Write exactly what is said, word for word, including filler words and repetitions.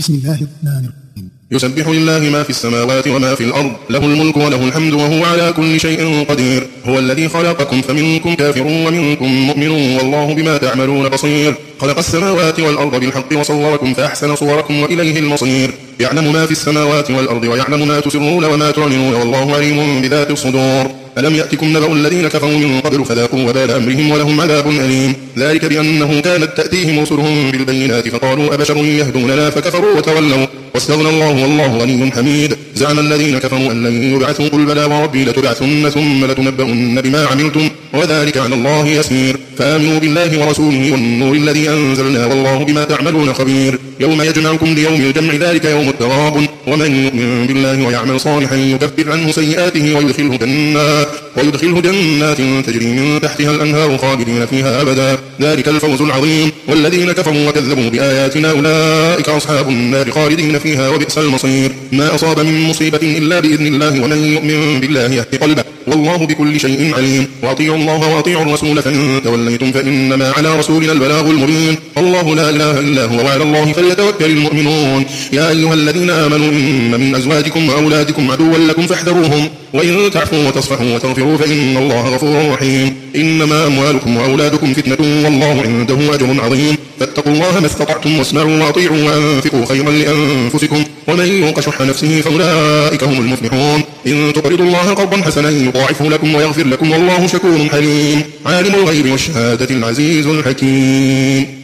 بسم الله الرحمن الرحيم. يسبح لله ما في السماوات وما في الأرض، له الملك وله الحمد وهو على كل شيء قدير. هو الذي خلقكم فمنكم كافر ومنكم مؤمن والله بما تعملون بصير. خلق السماوات والأرض بالحق وصوركم فأحسن صوركم وإليه المصير. يعلم ما في السماوات والأرض ويعلم ما تسرون وما تعلنون والله عليم بذات الصدور. ألم يأتكم نبأ الذين كفروا من قبل فذاقوا وبال أمرهم ولهم عذاب أليم. ذلك بأنه كانت تأتيهم رسلهم بالبينات فقالوا أبشر يهدوننا فكفروا وتولوا واستغنى الله والله غني حميد. زعم الذين كفروا أن لن يبعثوا قل بلى وربي لتبعثن ثم لتنبؤن بما عملتم وذلك على الله يسير. فآمنوا بالله ورسوله والنور الذي أنزلنا والله بما تعملون خبير. يوم يجمعكم ليوم الجمع ذلك يوم التغابن. ومن يؤمن بالله ويعمل صالحا يكفر عنه سيئاته ويدخله جنات ويدخله جنات تجري من تحتها الأنهار خالدين فيها أبدا ذلك الفوز العظيم. والذين كفروا وكذبوا بآياتنا أولئك أصحاب النار خالدين فيها وبئس المصير. ما أصاب من مصيبة إلا بإذن الله ومن يؤمن بالله يهد قلبه والله بكل شيء عليم. وأطيعوا الله وأطيعوا الرسول فإن توليتم فإنما على رسولنا البلاغ المبين. الله لا إله إلا هو وعلى الله فليتوكل المؤمنون. يا أيها الذين آمنوا إن من أزواجكم وأولادكم عدوا لكم فاحذروهم وإن تعفوا وتصفحوا وتغفروا فإن الله غفور رحيم. إنما أموالكم وأولادكم فتنة والله عنده أجر عظيم. فاتقوا الله ما استطعتم واسمعوا وأطيعوا وأنفقوا خيرا لأنفسكم ومن يوق شح نفسه فأولئك هم المفلحون. إن تقرضوا الله قرضا حسنا يضاعفه لكم ويغفر لكم والله شكور حليم. عالم الغيب والشهادة العزيز الحكيم.